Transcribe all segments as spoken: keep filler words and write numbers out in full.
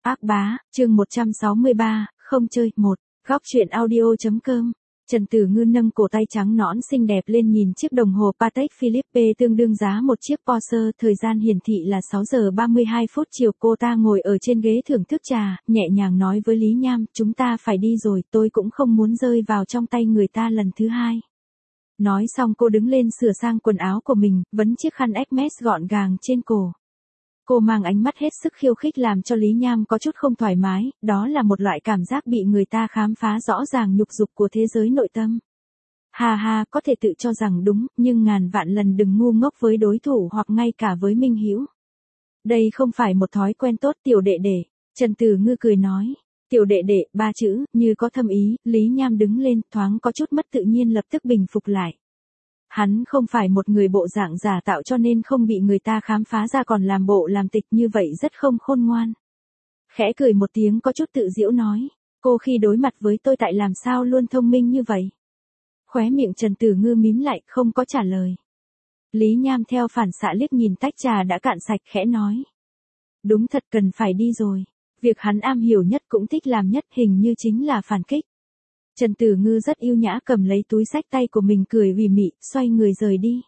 Ác bá, chương một trăm sáu mươi ba, không chơi, một, góc truyện audio.com. Trần Tử Ngư nâng cổ tay trắng nõn xinh đẹp lên nhìn chiếc đồng hồ Patek Philippe tương đương giá một chiếc Porsche, thời gian hiển thị là sáu giờ ba mươi hai phút chiều. Cô ta ngồi ở trên ghế thưởng thức trà, nhẹ nhàng nói với Lý Nham, chúng ta phải đi rồi, tôi cũng không muốn rơi vào trong tay người ta lần thứ hai. Nói xong cô đứng lên sửa sang quần áo của mình, vấn chiếc khăn Hermes gọn gàng trên cổ. Cô mang ánh mắt hết sức khiêu khích làm cho Lý Nham có chút không thoải mái, đó là một loại cảm giác bị người ta khám phá rõ ràng nhục dục của thế giới nội tâm. Ha ha, có thể tự cho rằng đúng, nhưng ngàn vạn lần đừng ngu ngốc với đối thủ hoặc ngay cả với minh hữu. Đây không phải một thói quen tốt tiểu đệ đệ, Trần Tử Ngư cười nói. Tiểu đệ đệ, ba chữ, như có thâm ý, Lý Nham đứng lên, thoáng có chút mất tự nhiên lập tức bình phục lại. Hắn không phải một người bộ dạng giả tạo cho nên không bị người ta khám phá ra còn làm bộ làm tịch như vậy rất không khôn ngoan. Khẽ cười một tiếng có chút tự giễu nói, cô khi đối mặt với tôi tại làm sao luôn thông minh như vậy. Khóe miệng Trần Tử Ngư mím lại không có trả lời. Lý Nham theo phản xạ liếc nhìn tách trà đã cạn sạch khẽ nói. Đúng thật cần phải đi rồi. Việc hắn am hiểu nhất cũng thích làm nhất hình như chính là phản kích. Trần Tử Ngư rất yêu nhã cầm lấy túi xách tay của mình cười ủy mị, xoay người rời đi.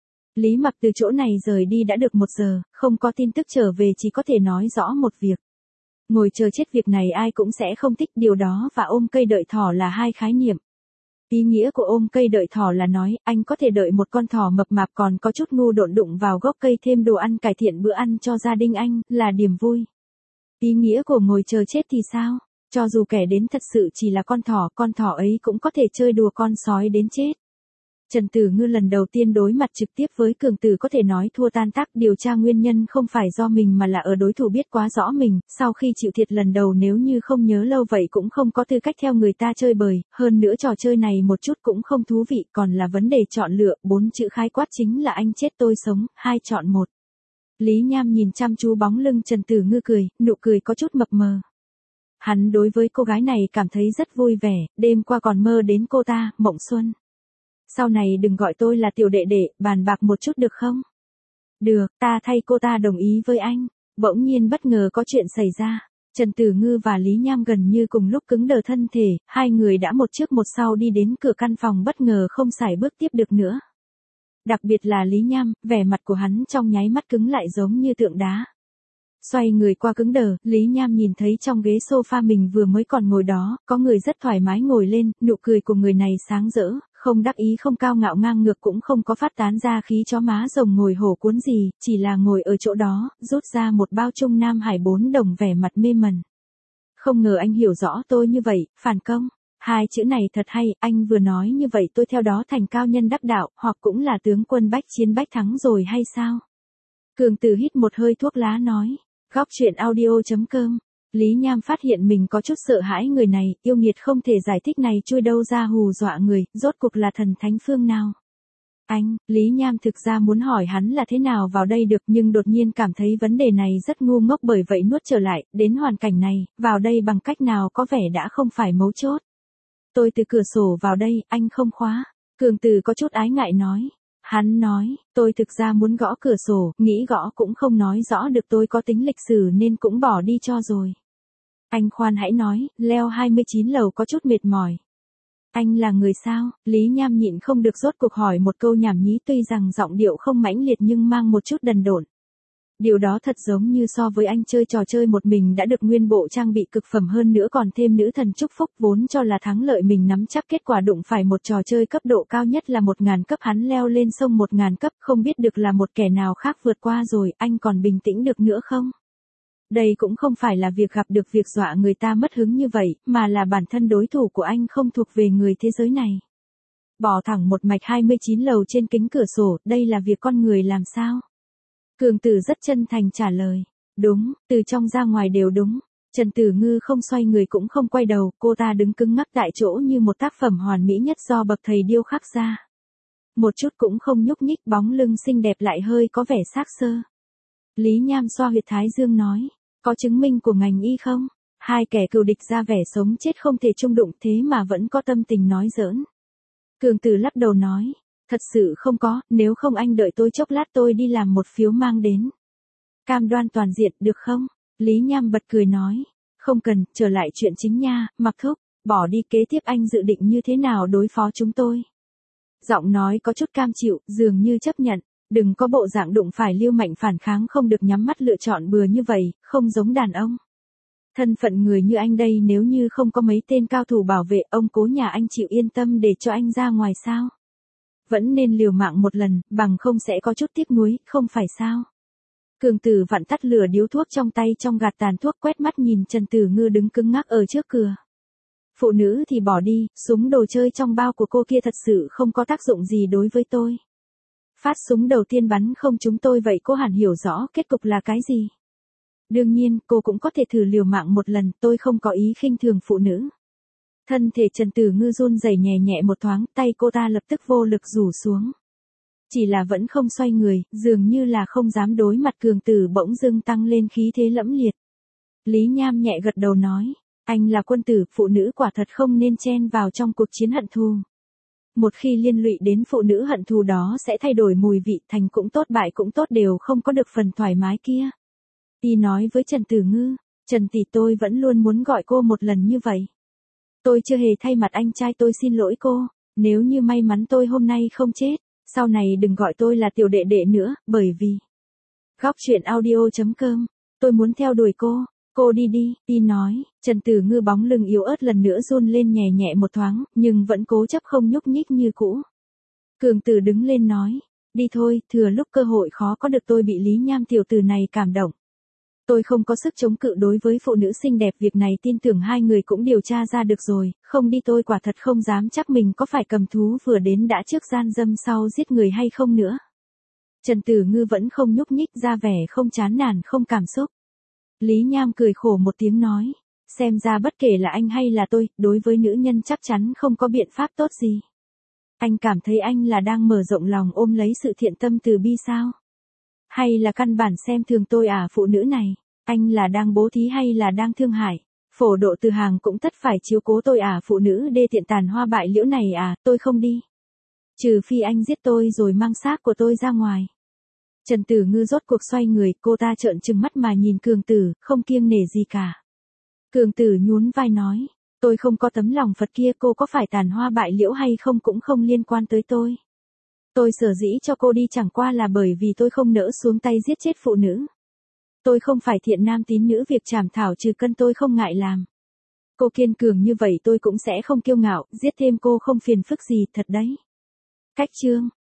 Lý Mặc từ chỗ này rời đi đã được một giờ, không có tin tức trở về chỉ có thể nói rõ một việc. Ngồi chờ chết việc này ai cũng sẽ không thích, điều đó và ôm cây đợi thỏ là hai khái niệm. Ý nghĩa của ôm cây đợi thỏ là nói, anh có thể đợi một con thỏ mập mạp còn có chút ngu độn đụng vào gốc cây thêm đồ ăn cải thiện bữa ăn cho gia đình anh, là niềm vui. Ý nghĩa của ngồi chờ chết thì sao? Cho dù kẻ đến thật sự chỉ là con thỏ, con thỏ ấy cũng có thể chơi đùa con sói đến chết. Trần Tử Ngư lần đầu tiên đối mặt trực tiếp với cường tử có thể nói thua tan tác, điều tra nguyên nhân không phải do mình mà là ở đối thủ biết quá rõ mình, sau khi chịu thiệt lần đầu nếu như không nhớ lâu vậy cũng không có tư cách theo người ta chơi bời, hơn nữa trò chơi này một chút cũng không thú vị, còn là vấn đề chọn lựa, bốn chữ khái quát chính là anh chết tôi sống, hai chọn một. Lý Nham nhìn chăm chú bóng lưng Trần Tử Ngư cười, nụ cười có chút mập mờ. Hắn đối với cô gái này cảm thấy rất vui vẻ, đêm qua còn mơ đến cô ta, Mộng Xuân. Sau này đừng gọi tôi là tiểu đệ đệ, bàn bạc một chút được không? Được, ta thay cô ta đồng ý với anh. Bỗng nhiên bất ngờ có chuyện xảy ra. Trần Tử Ngư và Lý Nham gần như cùng lúc cứng đờ thân thể, hai người đã một trước một sau đi đến cửa căn phòng bất ngờ không sải bước tiếp được nữa. Đặc biệt là Lý Nham, vẻ mặt của hắn trong nháy mắt cứng lại giống như tượng đá. Xoay người qua cứng đờ, Lý Nham nhìn thấy trong ghế sofa mình vừa mới còn ngồi đó, có người rất thoải mái ngồi lên, nụ cười của người này sáng rỡ, không đắc ý không cao ngạo ngang ngược cũng không có phát tán ra khí chó má rồng ngồi hổ cuốn gì, chỉ là ngồi ở chỗ đó, rút ra một bao Trung Nam Hải bốn đồng vẻ mặt mê mẩn. Không ngờ anh hiểu rõ tôi như vậy, phản công. Hai chữ này thật hay, anh vừa nói như vậy tôi theo đó thành cao nhân đắc đạo, hoặc cũng là tướng quân bách chiến bách thắng rồi hay sao? Cường Tử hít một hơi thuốc lá nói. Góc truyện audio.com. Lý Nham phát hiện mình có chút sợ hãi người này, yêu nghiệt không thể giải thích này chui đâu ra hù dọa người, rốt cuộc là thần thánh phương nào. Anh, Lý Nham thực ra muốn hỏi hắn là thế nào vào đây được nhưng đột nhiên cảm thấy vấn đề này rất ngu ngốc bởi vậy nuốt trở lại, đến hoàn cảnh này, vào đây bằng cách nào có vẻ đã không phải mấu chốt. Tôi từ cửa sổ vào đây, anh không khóa. Cường Tử có chút ái ngại nói. Hắn nói, tôi thực ra muốn gõ cửa sổ, nghĩ gõ cũng không nói rõ được tôi có tính lịch sử nên cũng bỏ đi cho rồi. Anh khoan hãy nói, leo hai mươi chín lầu có chút mệt mỏi. Anh là người sao? Lý Nham nhịn không được rốt cuộc hỏi một câu nhảm nhí tuy rằng giọng điệu không mãnh liệt nhưng mang một chút đần độn. Điều đó thật giống như so với anh chơi trò chơi một mình đã được nguyên bộ trang bị cực phẩm hơn nữa còn thêm nữ thần chúc phúc vốn cho là thắng lợi mình nắm chắc kết quả đụng phải một trò chơi cấp độ cao nhất là một ngàn cấp hắn leo lên sông một ngàn cấp không biết được là một kẻ nào khác vượt qua rồi anh còn bình tĩnh được nữa không? Đây cũng không phải là việc gặp được việc dọa người ta mất hứng như vậy mà là bản thân đối thủ của anh không thuộc về người thế giới này. Bỏ thẳng một mạch hai mươi chín lầu trên kính cửa sổ, đây là việc con người làm sao? Cường Tử rất chân thành trả lời. Đúng, từ trong ra ngoài đều đúng. Trần Tử Ngư không xoay người cũng không quay đầu, cô ta đứng cứng ngắc tại chỗ như một tác phẩm hoàn mỹ nhất do bậc thầy điêu khắc ra. Một chút cũng không nhúc nhích, bóng lưng xinh đẹp lại hơi có vẻ xác xơ. Lý Nham xoa huyệt thái dương nói, có chứng minh của ngành y không? Hai kẻ cừu địch ra vẻ sống chết không thể chung đụng thế mà vẫn có tâm tình nói giỡn. Cường Tử lắc đầu nói. Thật sự không có, nếu không anh đợi tôi chốc lát tôi đi làm một phiếu mang đến. Cam đoan toàn diện được không? Lý Nham bật cười nói. Không cần, trở lại chuyện chính nha, Mặc Thúc, bỏ đi, kế tiếp anh dự định như thế nào đối phó chúng tôi? Giọng nói có chút cam chịu, dường như chấp nhận, đừng có bộ dạng đụng phải Lưu Mạnh phản kháng không được nhắm mắt lựa chọn bừa như vậy, không giống đàn ông. Thân phận người như anh đây nếu như không có mấy tên cao thủ bảo vệ, ông cố nhà anh chịu yên tâm để cho anh ra ngoài sao? Vẫn nên liều mạng một lần, bằng không sẽ có chút tiếc nuối, không phải sao? Cường Tử vặn tắt lửa điếu thuốc trong tay trong gạt tàn thuốc, quét mắt nhìn Trần Tử Ngư đứng cứng ngắc ở trước cửa. Phụ nữ thì bỏ đi, súng đồ chơi trong bao của cô kia thật sự không có tác dụng gì đối với tôi. Phát súng đầu tiên bắn không trúng tôi, vậy cô hẳn hiểu rõ kết cục là cái gì. Đương nhiên, cô cũng có thể thử liều mạng một lần, tôi không có ý khinh thường phụ nữ. Thân thể Trần Tử Ngư run rẩy nhẹ nhẹ một thoáng, tay cô ta lập tức vô lực rủ xuống. Chỉ là vẫn không xoay người, dường như là không dám đối mặt Cường Tử bỗng dưng tăng lên khí thế lẫm liệt. Lý Nham nhẹ gật đầu nói, anh là quân tử, phụ nữ quả thật không nên chen vào trong cuộc chiến hận thù. Một khi liên lụy đến phụ nữ, hận thù đó sẽ thay đổi mùi vị, thành cũng tốt bại cũng tốt đều không có được phần thoải mái kia. Y nói với Trần Tử Ngư, Trần tỷ, tôi vẫn luôn muốn gọi cô một lần như vậy. Tôi chưa hề thay mặt anh trai tôi xin lỗi cô, nếu như may mắn tôi hôm nay không chết, sau này đừng gọi tôi là tiểu đệ đệ nữa, bởi vì... Góc truyện audio chấm com, tôi muốn theo đuổi cô, cô đi đi, Y nói. Trần Tử Ngư bóng lưng yếu ớt lần nữa run lên nhẹ nhẹ một thoáng, nhưng vẫn cố chấp không nhúc nhích như cũ. Cường Tử đứng lên nói, đi thôi, thừa lúc cơ hội khó có được, tôi bị Lý Nham tiểu tử này cảm động. Tôi không có sức chống cự đối với phụ nữ xinh đẹp, việc này tin tưởng hai người cũng điều tra ra được rồi, không đi tôi quả thật không dám chắc mình có phải cầm thú vừa đến đã trước gian dâm sau giết người hay không nữa. Trần Tử Ngư vẫn không nhúc nhích, ra vẻ không chán nản không cảm xúc. Lý Nham cười khổ một tiếng nói, xem ra bất kể là anh hay là tôi, đối với nữ nhân chắc chắn không có biện pháp tốt gì. Anh cảm thấy anh là đang mở rộng lòng ôm lấy sự thiện tâm từ bi sao? Hay là căn bản xem thường tôi à? Phụ nữ này, anh là đang bố thí hay là đang thương hại? Phổ Độ Từ Hàng cũng tất phải chiếu cố tôi à? Phụ nữ đê tiện tàn hoa bại liễu này à? Tôi không đi. Trừ phi anh giết tôi rồi mang xác của tôi ra ngoài. Trần Tử Ngư rốt cuộc xoay người, cô ta trợn trừng mắt mà nhìn Cường Tử, không kiêng nể gì cả. Cường Tử nhún vai nói, tôi không có tấm lòng Phật kia, cô có phải tàn hoa bại liễu hay không cũng không liên quan tới tôi. Tôi sở dĩ cho cô đi chẳng qua là bởi vì tôi không nỡ xuống tay giết chết phụ nữ. Tôi không phải thiện nam tín nữ, việc trảm thảo trừ cân tôi không ngại làm. Cô kiên cường như vậy tôi cũng sẽ không kiêu ngạo, giết thêm cô không phiền phức gì, thật đấy. Cách chương.